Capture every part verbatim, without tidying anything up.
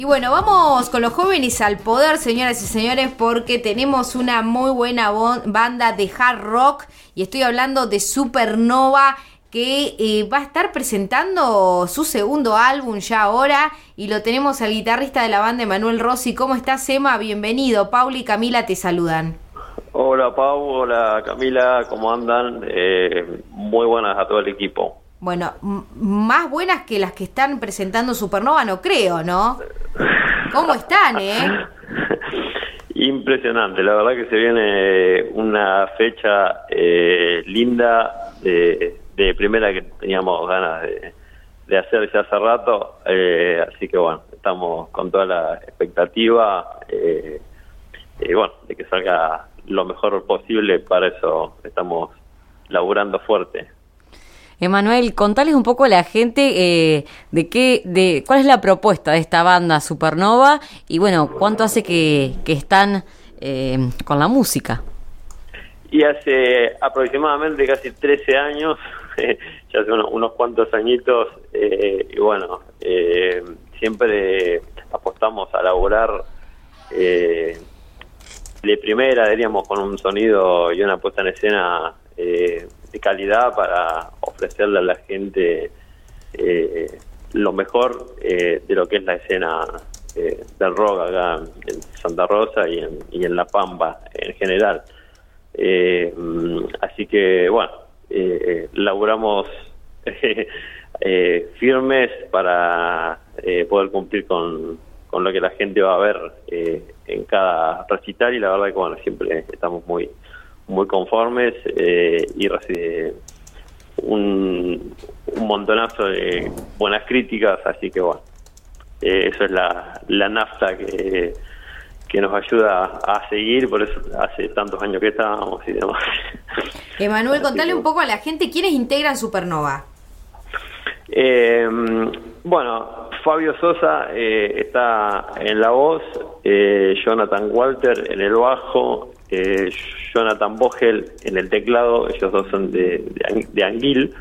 Y bueno, vamos con los jóvenes al poder, señoras y señores, porque tenemos una muy buena bo- banda de hard rock y estoy hablando de Supernova, que eh, va a estar presentando su segundo álbum ya ahora y lo tenemos al guitarrista de la banda, Emanuel Rossi. ¿Cómo estás, Emma? Bienvenido. Paula y Camila te saludan. Hola Pau, hola Camila, ¿cómo andan? Eh, muy buenas a todo el equipo. Bueno, m- más buenas que las que están presentando Supernova no creo, ¿no? ¿Cómo están, eh? Impresionante, la verdad que se viene una fecha eh, linda de, de primera que teníamos ganas de, de hacer ya hace rato, eh, así que bueno, estamos con toda la expectativa, eh, eh, bueno, de que salga lo mejor posible, para eso estamos laburando fuerte. Emanuel, contales un poco a la gente eh, de qué, de cuál es la propuesta de esta banda Supernova y bueno, cuánto hace que, que están eh, con la música. Y hace aproximadamente casi trece años, ya hace unos, unos cuantos añitos, eh, y bueno, eh, siempre apostamos a laburar eh, de primera, diríamos, con un sonido y una puesta en escena eh, de calidad para ofrecerle a la gente eh, lo mejor eh, de lo que es la escena eh, del rock acá en Santa Rosa y en, y en La Pampa en general. Eh, así que bueno, eh, laburamos eh, eh, firmes para eh, poder cumplir con, con lo que la gente va a ver eh, en cada recital, y la verdad que bueno, siempre estamos muy muy conformes eh, y recibe un, un montonazo de buenas críticas, así que bueno, eh, eso es la, la nafta que, que nos ayuda a seguir, por eso hace tantos años que estábamos y demás. Emanuel, contale un poco a la gente quiénes integran Supernova. Eh, bueno, Fabio Sosa eh, está en la voz, eh, Jonathan Walter en el bajo, eh, Jonathan Vogel en el teclado, ellos dos son de, de, de Anguil,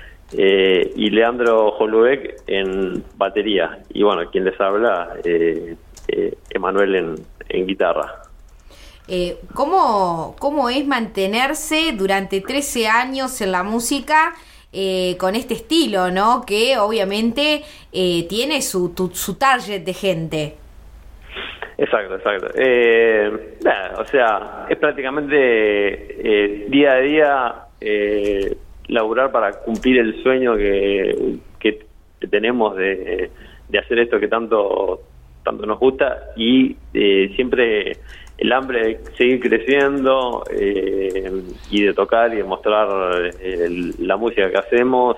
eh, y Leandro Holubeck en batería, y bueno, quien les habla, eh, eh, Emanuel en, en guitarra. Eh, ¿cómo, ¿Cómo es mantenerse durante trece años en la música eh, con este estilo, ¿no? Que obviamente eh, tiene su, tu, su target de gente. Exacto, exacto. Eh, nada, o sea, es prácticamente eh, día a día eh, laburar para cumplir el sueño que, que, que tenemos de, de hacer esto que tanto tanto nos gusta, y eh, siempre el hambre de seguir creciendo eh, y de tocar y de mostrar eh, la música que hacemos.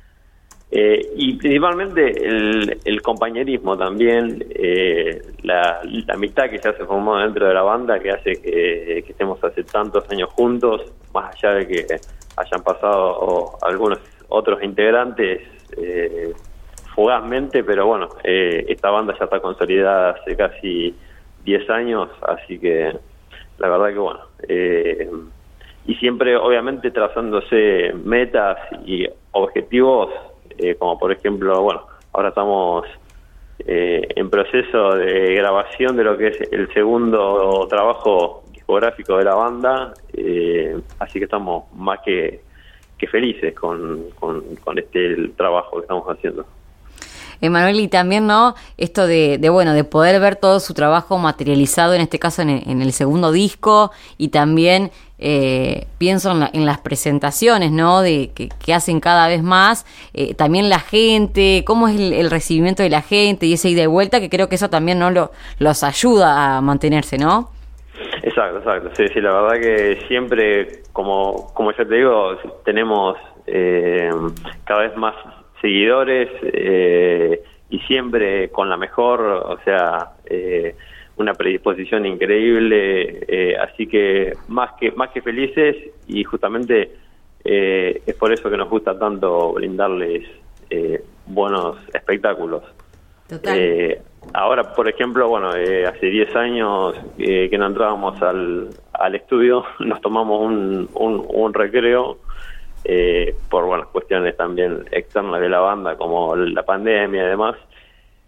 Eh, y principalmente el, el compañerismo también, eh, la, la amistad que ya se formó dentro de la banda, que hace que, que estemos hace tantos años juntos, más allá de que hayan pasado algunos otros integrantes eh, fugazmente, pero bueno, eh, esta banda ya está consolidada hace casi diez años, así que la verdad que bueno, eh, y siempre obviamente trazándose metas y objetivos. Eh, como por ejemplo, bueno, ahora estamos eh, en proceso de grabación de lo que es el segundo trabajo discográfico de la banda, eh, así que estamos más que, que felices con, con, con este el trabajo que estamos haciendo. Emanuel, y también, ¿no?, esto de, de, bueno, de poder ver todo su trabajo materializado, en este caso en el, en el segundo disco, y también eh, pienso en, la, en las presentaciones, ¿no?, de que, que hacen cada vez más, eh, también la gente, cómo es el, el recibimiento de la gente y esa ida y vuelta, que creo que eso también, ¿no?, lo, los ayuda a mantenerse, ¿no? Exacto, exacto, sí, sí, la verdad que siempre, como, como ya te digo, tenemos eh, cada vez más seguidores eh, y siempre con la mejor, o sea, eh, una predisposición increíble, eh, así que más que más que felices, y justamente eh, es por eso que nos gusta tanto brindarles eh, buenos espectáculos. Total. Eh, ahora, por ejemplo, bueno, eh, hace diez años eh, que no entrábamos al, al estudio, nos tomamos un, un, un recreo. Eh, por bueno, cuestiones también externas de la banda, como la pandemia y demás,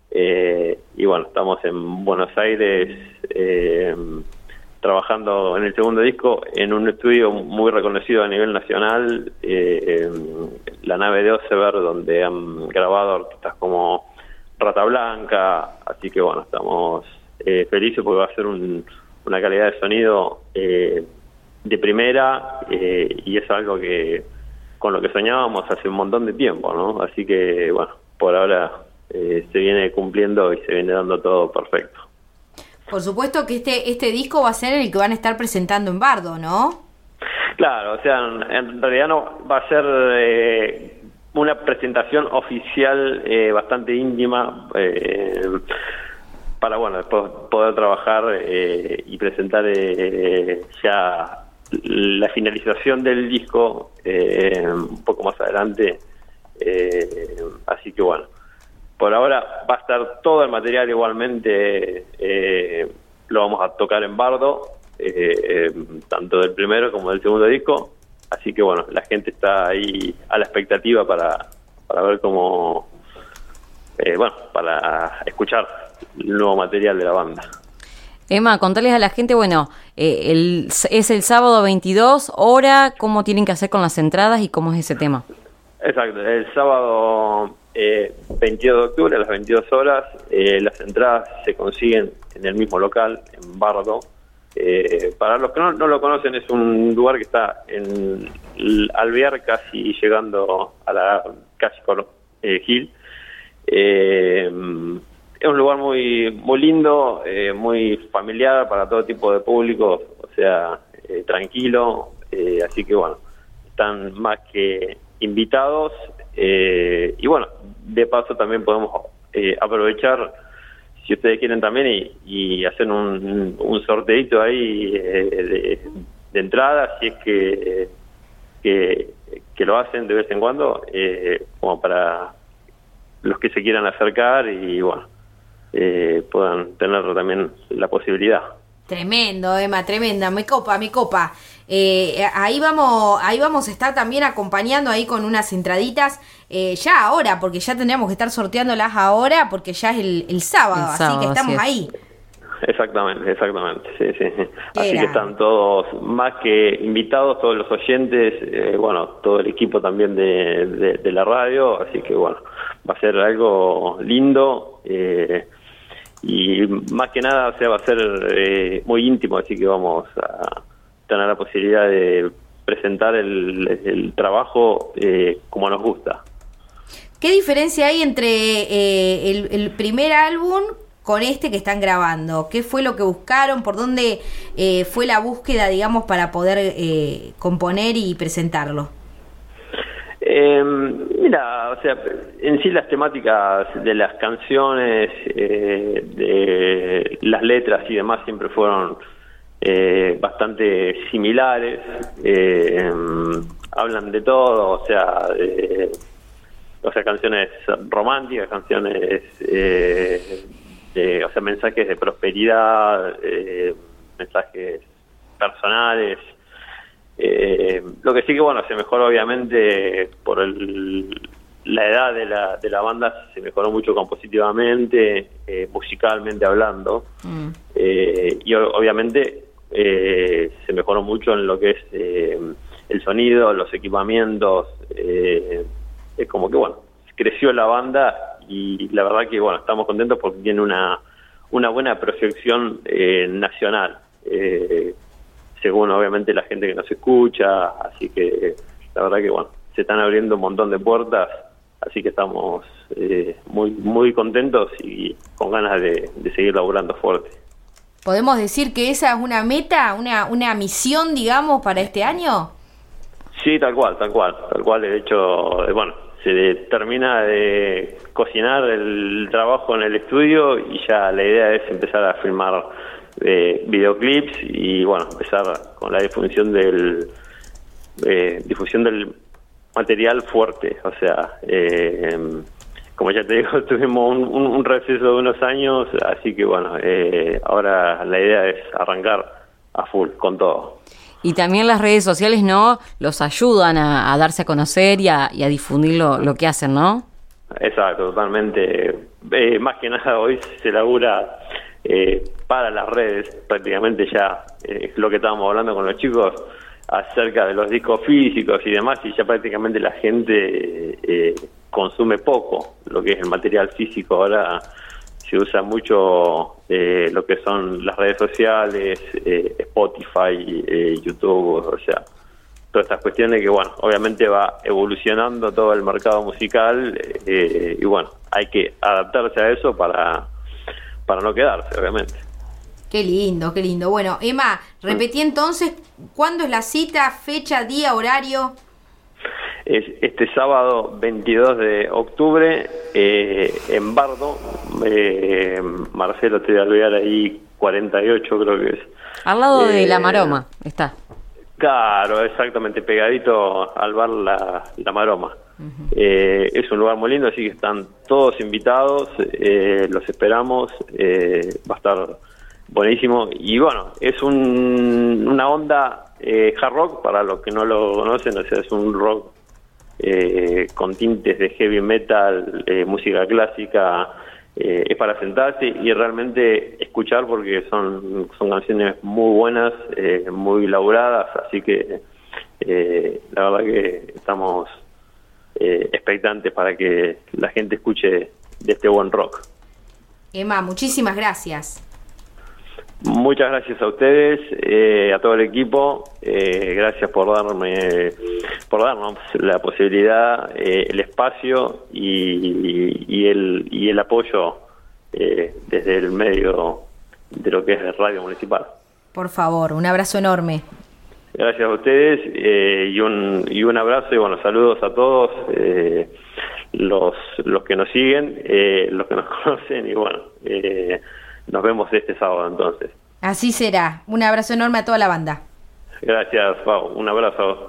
Eh, y bueno, estamos en Buenos Aires eh, trabajando en el segundo disco en un estudio muy reconocido a nivel nacional, eh, la nave de Osever, donde han grabado artistas como Rata Blanca, así que bueno, estamos eh, felices porque va a ser un, una calidad de sonido eh, de primera, eh, y es algo que con lo que soñábamos hace un montón de tiempo, ¿no? Así que bueno, por ahora eh, se viene cumpliendo y se viene dando todo perfecto. Por supuesto que este este disco va a ser el que van a estar presentando en Bardo, ¿no? Claro, o sea, en, en realidad no va a ser eh, una presentación oficial eh, bastante íntima eh, para, bueno, después poder trabajar eh, y presentar eh, ya la finalización del disco eh, un poco más adelante. Eh, así que bueno, por ahora va a estar todo el material igualmente, eh, lo vamos a tocar en Bardo, eh, eh, tanto del primero como del segundo disco, así que bueno, la gente está ahí a la expectativa para, para ver cómo, eh, bueno, para escuchar el nuevo material de la banda. Emma, contarles a la gente, bueno, eh, el, es el sábado veintidós, hora, ¿cómo tienen que hacer con las entradas y cómo es ese tema? Exacto, el sábado eh, veintidós de octubre a las veintidós horas, eh, las entradas se consiguen en el mismo local, en Bardo. Eh, para los que no, no lo conocen, es un lugar que está en Alvear, casi llegando a la casi con eh, Gil. Eh, es un lugar muy muy lindo, eh, muy familiar para todo tipo de público, o sea, eh, tranquilo, eh, así que bueno, están más que invitados, eh, y bueno, de paso también podemos eh, aprovechar, si ustedes quieren también, y, y hacer un, un sorteito ahí eh, de, de entrada, si es que, que que lo hacen de vez en cuando, eh, como para los que se quieran acercar y bueno, eh, puedan tener también la posibilidad. Tremendo, Emma, tremenda, mi copa, mi copa. Eh, ahí vamos, ahí vamos a estar también acompañando ahí con unas entraditas, eh, ya ahora, porque ya tendríamos que estar sorteándolas ahora, porque ya es el, el sábado, el sábado, así que estamos así ahí. Exactamente, exactamente, sí, sí. Así que están todos más que invitados, todos los oyentes, eh, bueno, todo el equipo también de, de, de la radio, así que bueno, va a ser algo lindo, eh, y más que nada, o sea, va a ser eh, muy íntimo, así que vamos a tener la posibilidad de presentar el, el trabajo eh, como nos gusta. ¿Qué diferencia hay entre eh, el, el primer álbum con este que están grabando? ¿Qué fue lo que buscaron? ¿Por dónde eh, fue la búsqueda, digamos, para poder eh, componer y presentarlo? Eh, mira, o sea, en sí las temáticas de las canciones, eh, de las letras y demás siempre fueron eh, bastante similares. Eh, hablan de todo, o sea, de, o sea, canciones románticas, canciones, eh, de, o sea, mensajes de prosperidad, eh, mensajes personales. Eh, lo que sí que bueno, se mejoró obviamente por el, la edad de la, de la banda, se mejoró mucho compositivamente, eh, musicalmente hablando, mm. eh, y obviamente eh, se mejoró mucho en lo que es eh, el sonido, los equipamientos, eh, es como que bueno, creció la banda y la verdad que bueno, estamos contentos porque tiene una, una buena proyección eh, nacional, eh, según obviamente la gente que nos escucha, así que la verdad que bueno, se están abriendo un montón de puertas, así que estamos eh, muy muy contentos y con ganas de, de seguir laburando fuerte. ¿Podemos decir que esa es una meta, una una misión, digamos, para este año? Sí, tal cual, tal cual, tal cual, de hecho, eh, bueno, se termina de cocinar el trabajo en el estudio y ya la idea es empezar a filmar Eh, videoclips y bueno, empezar con la difusión del eh, difusión del material fuerte, o sea, eh, como ya te digo, tuvimos un, un, un receso de unos años, así que bueno, eh, ahora la idea es arrancar a full con todo. Y también las redes sociales, ¿no?, los ayudan a, a darse a conocer y a, y a difundir lo, lo que hacen, ¿no? Exacto, totalmente. Eh, más que nada hoy se labura eh, para las redes, prácticamente ya eh, es lo que estábamos hablando con los chicos acerca de los discos físicos y demás, y ya prácticamente la gente eh, consume poco lo que es el material físico. Ahora se usa mucho eh, lo que son las redes sociales, eh, Spotify, eh, YouTube, o sea, todas estas cuestiones que, bueno, obviamente va evolucionando todo el mercado musical eh, y, bueno, hay que adaptarse a eso para, para no quedarse, obviamente. Qué lindo, qué lindo. Bueno, Emma, repetí entonces, ¿cuándo es la cita, fecha, día, horario? Es este sábado veintidós de octubre eh, en Bardo, eh, Marcelo, te voy a olvidar ahí, cuarenta y ocho creo que es. Al lado eh, de La Maroma, está. Claro, exactamente, pegadito al bar La, la Maroma. Uh-huh. eh, es un lugar muy lindo, así que están todos invitados, eh, los esperamos, eh, va a estar buenísimo. Y bueno, es un, una onda eh, hard rock, para los que no lo conocen, o sea, es un rock eh, con tintes de heavy metal, eh, música clásica, eh, es para sentarse y realmente escuchar, porque son, son canciones muy buenas, eh, muy elaboradas, así que eh, la verdad que estamos eh, expectantes para que la gente escuche de este buen rock. Emma, muchísimas gracias. Muchas gracias a ustedes, eh, a todo el equipo, eh, gracias por darme, por darnos la posibilidad, eh, el espacio y, y el y el apoyo eh, desde el medio de lo que es Radio Municipal. Por favor, un abrazo enorme. Gracias a ustedes eh, y un y un abrazo y bueno, saludos a todos eh, los los que nos siguen, eh, los que nos conocen y bueno. Eh, Nos vemos este sábado entonces. Así será. Un abrazo enorme a toda la banda. Gracias, Pau. Un abrazo.